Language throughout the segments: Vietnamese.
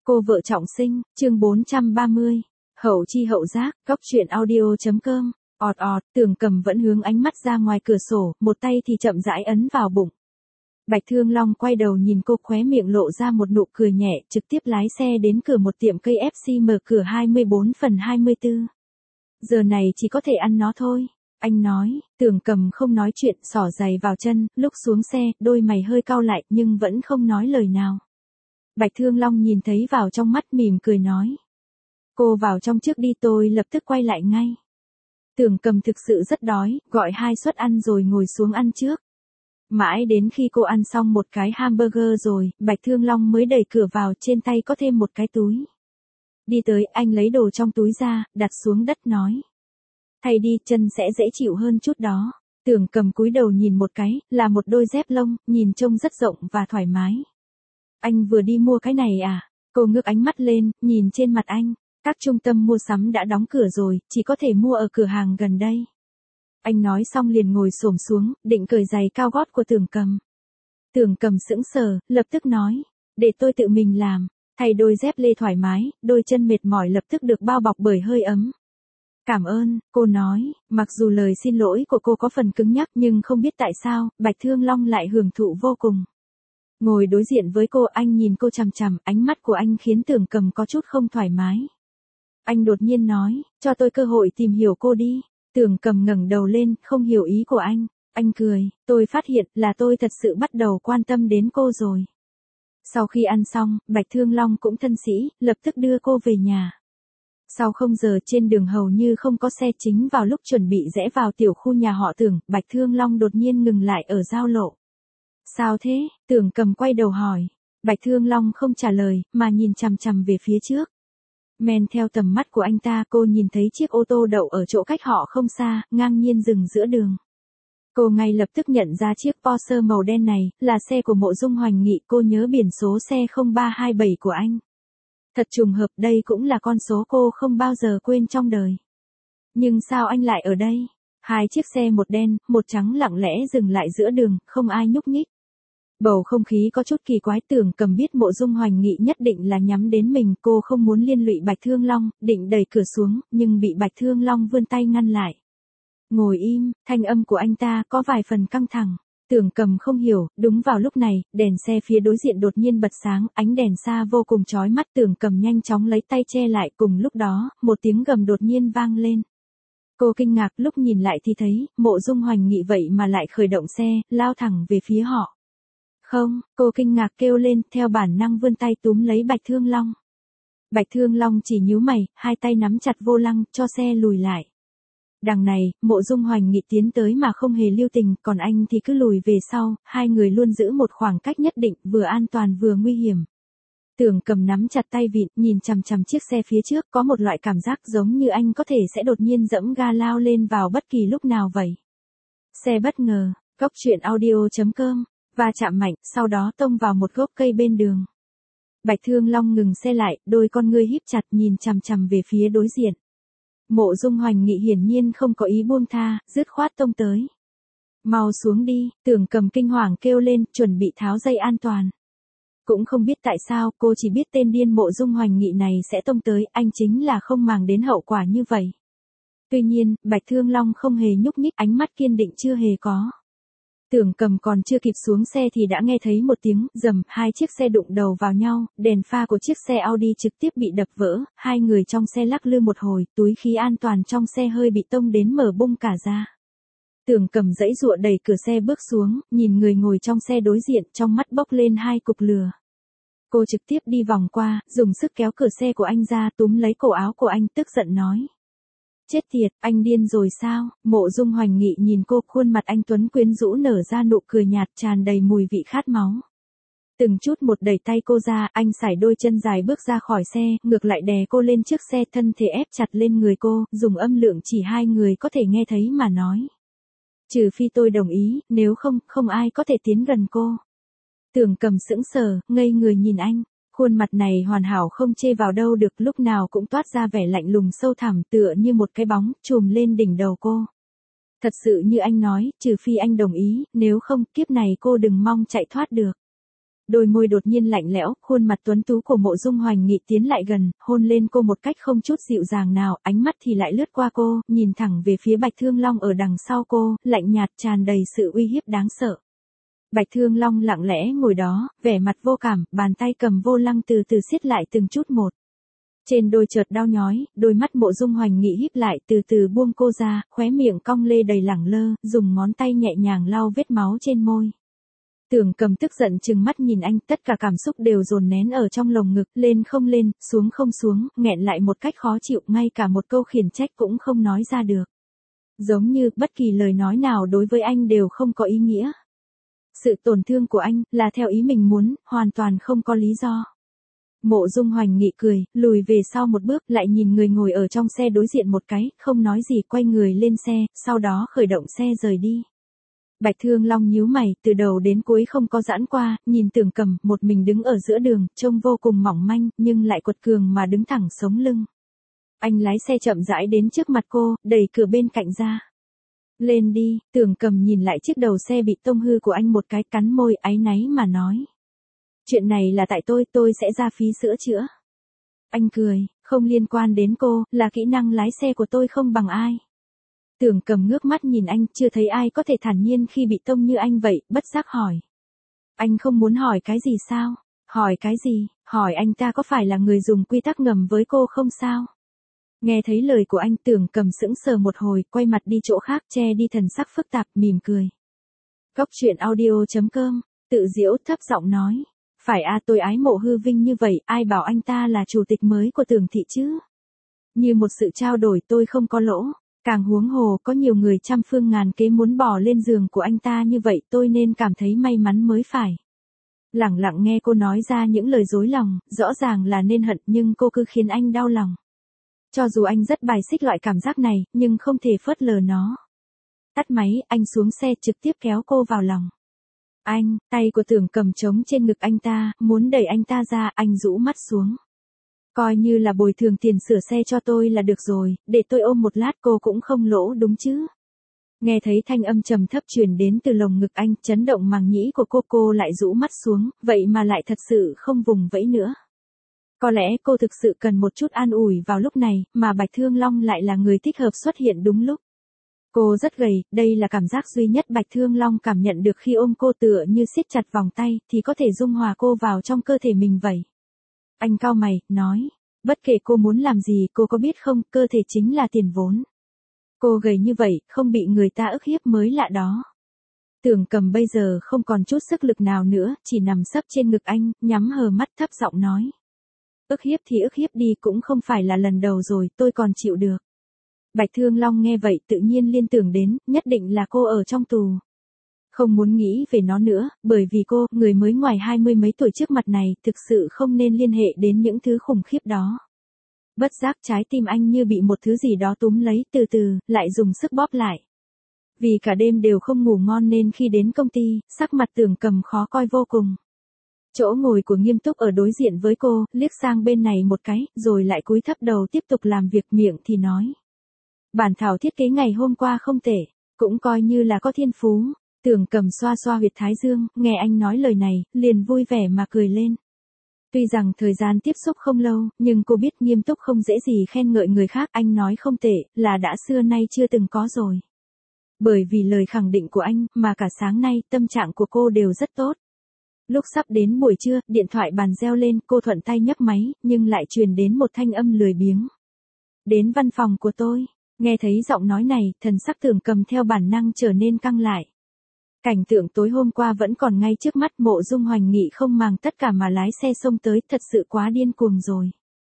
Cô vợ trọng sinh, chương 430. Hậu chi hậu giác, góc truyện audio.com. Tưởng Cầm vẫn hướng ánh mắt ra ngoài cửa sổ, một tay thì chậm rãi ấn vào bụng. Bạch Thương Long quay đầu nhìn cô, khóe miệng lộ ra một nụ cười nhẹ, trực tiếp lái xe đến cửa một tiệm cây FC mở cửa 24/24. Giờ này chỉ có thể ăn nó thôi. Anh nói. Tưởng Cầm không nói chuyện, xỏ giày vào chân, lúc xuống xe, đôi mày hơi cau lại nhưng vẫn không nói lời nào. Bạch Thương Long nhìn thấy vào trong mắt, mỉm cười nói. Cô vào trong trước đi, tôi lập tức quay lại ngay. Tưởng Cầm thực sự rất đói, gọi 2 suất ăn rồi ngồi xuống ăn trước. Mãi đến khi cô ăn xong một cái hamburger rồi, Bạch Thương Long mới đẩy cửa vào, trên tay có thêm một cái túi. Đi tới, anh lấy đồ trong túi ra, đặt xuống đất nói. Thay đi, chân sẽ dễ chịu hơn chút đó. Tưởng Cầm cúi đầu nhìn một cái, là một đôi dép lông, nhìn trông rất rộng và thoải mái. Anh vừa đi mua cái này à? Cô ngước ánh mắt lên, nhìn trên mặt anh. Các trung tâm mua sắm đã đóng cửa rồi, chỉ có thể mua ở cửa hàng gần đây. Anh nói xong liền ngồi xổm xuống, định cởi giày cao gót của Tưởng Cầm. Tưởng Cầm sững sờ, lập tức nói. Để tôi tự mình làm. Thay đôi dép lê thoải mái, đôi chân mệt mỏi lập tức được bao bọc bởi hơi ấm. Cảm ơn, cô nói, mặc dù lời xin lỗi của cô có phần cứng nhắc nhưng không biết tại sao, Bạch Thương Long lại hưởng thụ vô cùng. Ngồi đối diện với cô, anh nhìn cô chằm chằm, ánh mắt của anh khiến Tưởng Cầm có chút không thoải mái. Anh đột nhiên nói, cho tôi cơ hội tìm hiểu cô đi. Tưởng Cầm ngẩng đầu lên, không hiểu ý của anh. Anh cười, tôi phát hiện là tôi thật sự bắt đầu quan tâm đến cô rồi. Sau khi ăn xong, Bạch Thương Long cũng thân sĩ, lập tức đưa cô về nhà. Sau 0 giờ trên đường hầu như không có xe, chính vào lúc chuẩn bị rẽ vào tiểu khu nhà họ Tưởng, Bạch Thương Long đột nhiên ngừng lại ở giao lộ. Sao thế? Tưởng Cầm quay đầu hỏi. Bạch Thương Long không trả lời, mà nhìn chằm chằm về phía trước. Men theo tầm mắt của anh ta, cô nhìn thấy chiếc ô tô đậu ở chỗ cách họ không xa, ngang nhiên dừng giữa đường. Cô ngay lập tức nhận ra chiếc Porsche màu đen này, là xe của Mộ Dung Hoành Nghị, cô nhớ biển số xe 0327 của anh. Thật trùng hợp, đây cũng là con số cô không bao giờ quên trong đời. Nhưng sao anh lại ở đây? 2 chiếc xe, một đen, một trắng lặng lẽ dừng lại giữa đường, không ai nhúc nhích. Bầu không khí có chút kỳ quái, Tưởng Cầm biết Mộ Dung Hoành Nghị nhất định là nhắm đến mình, cô không muốn liên lụy Bạch Thương Long, định đẩy cửa xuống, nhưng bị Bạch Thương Long vươn tay ngăn lại. Ngồi im, thanh âm của anh ta có vài phần căng thẳng. Tưởng Cầm không hiểu, đúng vào lúc này, đèn xe phía đối diện đột nhiên bật sáng, ánh đèn xa vô cùng chói mắt. Tưởng Cầm nhanh chóng lấy tay che lại, cùng lúc đó, một tiếng gầm đột nhiên vang lên. Cô kinh ngạc, lúc nhìn lại thì thấy, Mộ Dung Hoành Nghị vậy mà lại khởi động xe, lao thẳng về phía họ. Không, cô kinh ngạc kêu lên, theo bản năng vươn tay túm lấy Bạch Thương Long. Bạch Thương Long chỉ nhíu mày, 2 tay nắm chặt vô lăng, cho xe lùi lại. Đằng này, Mộ Dung Hoành Nghị tiến tới mà không hề lưu tình, còn anh thì cứ lùi về sau, 2 người luôn giữ một khoảng cách nhất định, vừa an toàn vừa nguy hiểm. Tưởng Cầm nắm chặt tay vịn, nhìn chằm chằm chiếc xe phía trước, có một loại cảm giác giống như anh có thể sẽ đột nhiên giẫm ga lao lên vào bất kỳ lúc nào vậy. Xe bất ngờ, góc truyện audio.com, va chạm mạnh, sau đó tông vào một gốc cây bên đường. Bạch Thương Long ngừng xe lại, đôi con ngươi híp chặt nhìn chằm chằm về phía đối diện. Mộ Dung Hoành Nghị hiển nhiên không có ý buông tha, dứt khoát tông tới. Mau xuống đi, Tưởng Cầm kinh hoàng kêu lên, chuẩn bị tháo dây an toàn. Cũng không biết tại sao, cô chỉ biết tên điên Mộ Dung Hoành Nghị này sẽ tông tới, anh chính là không màng đến hậu quả như vậy. Tuy nhiên, Bạch Thương Long không hề nhúc nhích, ánh mắt kiên định chưa hề có. Tưởng Cầm còn chưa kịp xuống xe thì đã nghe thấy một tiếng rầm, 2 chiếc xe đụng đầu vào nhau, đèn pha của chiếc xe Audi trực tiếp bị đập vỡ, 2 người trong xe lắc lư một hồi, túi khí an toàn trong xe hơi bị tông đến mở bung cả ra. Tưởng Cầm giãy giụa đẩy cửa xe bước xuống, nhìn người ngồi trong xe đối diện, trong mắt bốc lên 2 cục lửa. Cô trực tiếp đi vòng qua, dùng sức kéo cửa xe của anh ra, túm lấy cổ áo của anh, tức giận nói. Chết tiệt, anh điên rồi sao? Mộ Dung Hoành Nghị nhìn cô, khuôn mặt anh tuấn quyến rũ nở ra nụ cười nhạt tràn đầy mùi vị khát máu. Từng chút một đẩy tay cô ra, anh sải đôi chân dài bước ra khỏi xe, ngược lại đè cô lên trước xe, thân thể ép chặt lên người cô, dùng âm lượng chỉ 2 người có thể nghe thấy mà nói. Trừ phi tôi đồng ý, nếu không, không ai có thể tiến gần cô. Tưởng Cầm sững sờ, ngây người nhìn anh. Khuôn mặt này hoàn hảo không chê vào đâu được, lúc nào cũng toát ra vẻ lạnh lùng sâu thẳm, tựa như một cái bóng, trùm lên đỉnh đầu cô. Thật sự như anh nói, trừ phi anh đồng ý, nếu không, kiếp này cô đừng mong chạy thoát được. Đôi môi đột nhiên lạnh lẽo, khuôn mặt tuấn tú của Mộ Dung Hoành Nghị tiến lại gần, hôn lên cô một cách không chút dịu dàng nào, ánh mắt thì lại lướt qua cô, nhìn thẳng về phía Bạch Thương Long ở đằng sau cô, lạnh nhạt tràn đầy sự uy hiếp đáng sợ. Bạch Thương Long lặng lẽ ngồi đó, vẻ mặt vô cảm, bàn tay cầm vô lăng từ từ siết lại từng chút một. Trên đôi chợt đau nhói, đôi mắt Mộ Dung Hoành Nghị híp lại từ từ buông cô ra, khóe miệng cong lê đầy lẳng lơ, dùng ngón tay nhẹ nhàng lau vết máu trên môi. Tưởng Cầm tức giận trừng mắt nhìn anh, tất cả cảm xúc đều dồn nén ở trong lồng ngực, lên không lên, xuống không xuống, nghẹn lại một cách khó chịu, ngay cả một câu khiển trách cũng không nói ra được. Giống như bất kỳ lời nói nào đối với anh đều không có ý nghĩa. Sự tổn thương của anh là theo ý mình muốn, hoàn toàn không có lý do. Mộ Dung Hoành Nghị cười, lùi về sau một bước, lại nhìn người ngồi ở trong xe đối diện một cái, không nói gì, quay người lên xe, sau đó khởi động xe rời đi. Bạch Thương Long nhíu mày, từ đầu đến cuối không có giãn qua, nhìn Tưởng Cầm, một mình đứng ở giữa đường, trông vô cùng mỏng manh, nhưng lại quật cường mà đứng thẳng sống lưng. Anh lái xe chậm rãi đến trước mặt cô, đẩy cửa bên cạnh ra. Lên đi, Tưởng Cầm nhìn lại chiếc đầu xe bị tông hư của anh một cái, cắn môi áy náy mà nói. Chuyện này là tại tôi sẽ ra phí sửa chữa. Anh cười, không liên quan đến cô, là kỹ năng lái xe của tôi không bằng ai. Tưởng Cầm ngước mắt nhìn anh, chưa thấy ai có thể thản nhiên khi bị tông như anh vậy, bất giác hỏi. Anh không muốn hỏi cái gì sao? Hỏi cái gì? Hỏi anh ta có phải là người dùng quy tắc ngầm với cô không sao? Nghe thấy lời của anh, Tưởng Cầm sững sờ một hồi, quay mặt đi chỗ khác, che đi thần sắc phức tạp, mỉm cười. Cóc truyện audio.com, tự giễu thấp giọng nói. Phải tôi ái Mộ Hư Vinh như vậy, ai bảo anh ta là chủ tịch mới của Tưởng thị chứ? Như một sự trao đổi tôi không có lỗ. Càng huống hồ có nhiều người trăm phương ngàn kế muốn bỏ lên giường của anh ta như vậy, tôi nên cảm thấy may mắn mới phải. Lẳng lặng nghe cô nói ra những lời dối lòng, rõ ràng là nên hận nhưng cô cứ khiến anh đau lòng. Cho dù anh rất bài xích loại cảm giác này, nhưng không thể phớt lờ nó. Tắt máy, anh xuống xe trực tiếp kéo cô vào lòng. Anh, tay của Tưởng Cầm trống trên ngực anh ta, muốn đẩy anh ta ra, anh rũ mắt xuống. Coi như là bồi thường tiền sửa xe cho tôi là được rồi, để tôi ôm một lát cô cũng không lỗ đúng chứ. Nghe thấy thanh âm trầm thấp truyền đến từ lồng ngực anh, chấn động màng nhĩ của cô lại rũ mắt xuống, vậy mà lại thật sự không vùng vẫy nữa. Có lẽ cô thực sự cần một chút an ủi vào lúc này, mà Bạch Thương Long lại là người thích hợp xuất hiện đúng lúc. Cô rất gầy, đây là cảm giác duy nhất Bạch Thương Long cảm nhận được khi ôm cô, tựa như siết chặt vòng tay, thì có thể dung hòa cô vào trong cơ thể mình vậy. Anh cau mày, nói, bất kể cô muốn làm gì cô có biết không, cơ thể chính là tiền vốn. Cô gầy như vậy, không bị người ta ức hiếp mới lạ đó. Tưởng Cầm bây giờ không còn chút sức lực nào nữa, chỉ nằm sấp trên ngực anh, nhắm hờ mắt thấp giọng nói. Ức hiếp thì ức hiếp đi, cũng không phải là lần đầu rồi, tôi còn chịu được. Bạch Thương Long nghe vậy tự nhiên liên tưởng đến, nhất định là cô ở trong tù. Không muốn nghĩ về nó nữa, bởi vì cô, người mới ngoài 20 mấy tuổi trước mặt này, thực sự không nên liên hệ đến những thứ khủng khiếp đó. Bất giác trái tim anh như bị một thứ gì đó túm lấy, từ từ, lại dùng sức bóp lại. Vì cả đêm đều không ngủ ngon nên khi đến công ty, sắc mặt Tưởng Cầm khó coi vô cùng. Chỗ ngồi của Nghiêm Túc ở đối diện với cô, liếc sang bên này một cái, rồi lại cúi thấp đầu tiếp tục làm việc, miệng thì nói. Bản thảo thiết kế ngày hôm qua không tệ, cũng coi như là có thiên phú. Tưởng Cầm xoa xoa huyệt thái dương, nghe anh nói lời này, liền vui vẻ mà cười lên. Tuy rằng thời gian tiếp xúc không lâu, nhưng cô biết Nghiêm Túc không dễ gì khen ngợi người khác, anh nói không tệ, là đã xưa nay chưa từng có rồi. Bởi vì lời khẳng định của anh, mà cả sáng nay, tâm trạng của cô đều rất tốt. Lúc sắp đến buổi trưa, điện thoại bàn reo lên, cô thuận tay nhấc máy, nhưng lại truyền đến một thanh âm lười biếng. Đến văn phòng của tôi. Nghe thấy giọng nói này, thần sắc Tưởng Cầm theo bản năng trở nên căng lại. Cảnh tượng tối hôm qua vẫn còn ngay trước mắt, Mộ Dung Hoành Nghị không màng tất cả mà lái xe xông tới, thật sự quá điên cuồng rồi.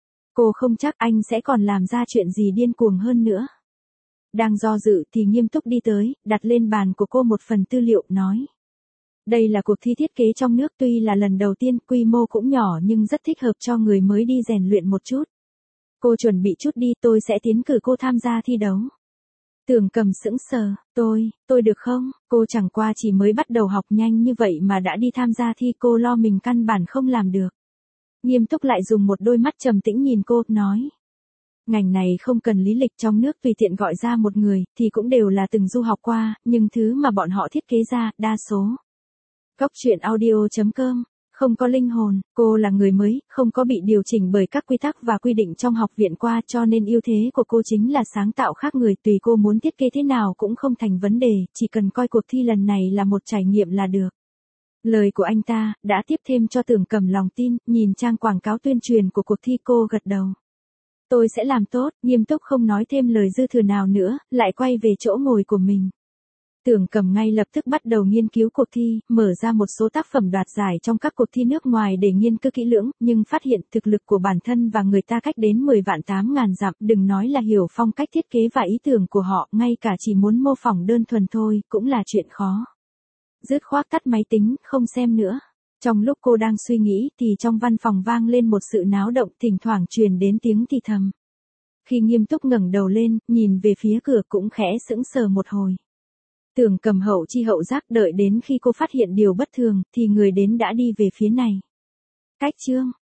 Cô không chắc anh sẽ còn làm ra chuyện gì điên cuồng hơn nữa. Đang do dự thì Nghiêm Túc đi tới, đặt lên bàn của cô một phần tư liệu, nói. Đây là cuộc thi thiết kế trong nước, tuy là lần đầu tiên, quy mô cũng nhỏ nhưng rất thích hợp cho người mới đi rèn luyện một chút. Cô chuẩn bị chút đi, tôi sẽ tiến cử cô tham gia thi đấu. Tưởng Cầm sững sờ, tôi được không? Cô chẳng qua chỉ mới bắt đầu học nhanh như vậy mà đã đi tham gia thi, cô lo mình căn bản không làm được. Nghiêm Túc lại dùng một đôi mắt trầm tĩnh nhìn cô, nói. Ngành này không cần lý lịch, trong nước tùy tiện gọi ra một người, thì cũng đều là từng du học qua, nhưng thứ mà bọn họ thiết kế ra, đa số. Cóc truyện audio.com không có linh hồn, cô là người mới, không có bị điều chỉnh bởi các quy tắc và quy định trong học viện qua, cho nên ưu thế của cô chính là sáng tạo khác người, tùy cô muốn thiết kế thế nào cũng không thành vấn đề, chỉ cần coi cuộc thi lần này là một trải nghiệm là được. Lời của anh ta đã tiếp thêm cho Tưởng Cầm lòng tin, nhìn trang quảng cáo tuyên truyền của cuộc thi cô gật đầu. Tôi sẽ làm tốt, nghiêm túc không nói thêm lời dư thừa nào nữa, lại quay về chỗ ngồi của mình. Tưởng Cầm ngay lập tức bắt đầu nghiên cứu cuộc thi, mở ra một số tác phẩm đoạt giải trong các cuộc thi nước ngoài để nghiên cứu kỹ lưỡng, nhưng phát hiện thực lực của bản thân và người ta cách đến 10 vạn 8 ngàn dặm, đừng nói là hiểu phong cách thiết kế và ý tưởng của họ, ngay cả chỉ muốn mô phỏng đơn thuần thôi, cũng là chuyện khó. Dứt khoát tắt máy tính, không xem nữa. Trong lúc cô đang suy nghĩ thì trong văn phòng vang lên một sự náo động, thỉnh thoảng truyền đến tiếng thì thầm. Khi nghiêm túc ngẩng đầu lên, nhìn về phía cửa cũng khẽ sững sờ một hồi. Tưởng Cầm hậu chi hậu giác, đợi đến khi cô phát hiện điều bất thường, thì người đến đã đi về phía này. Cách chương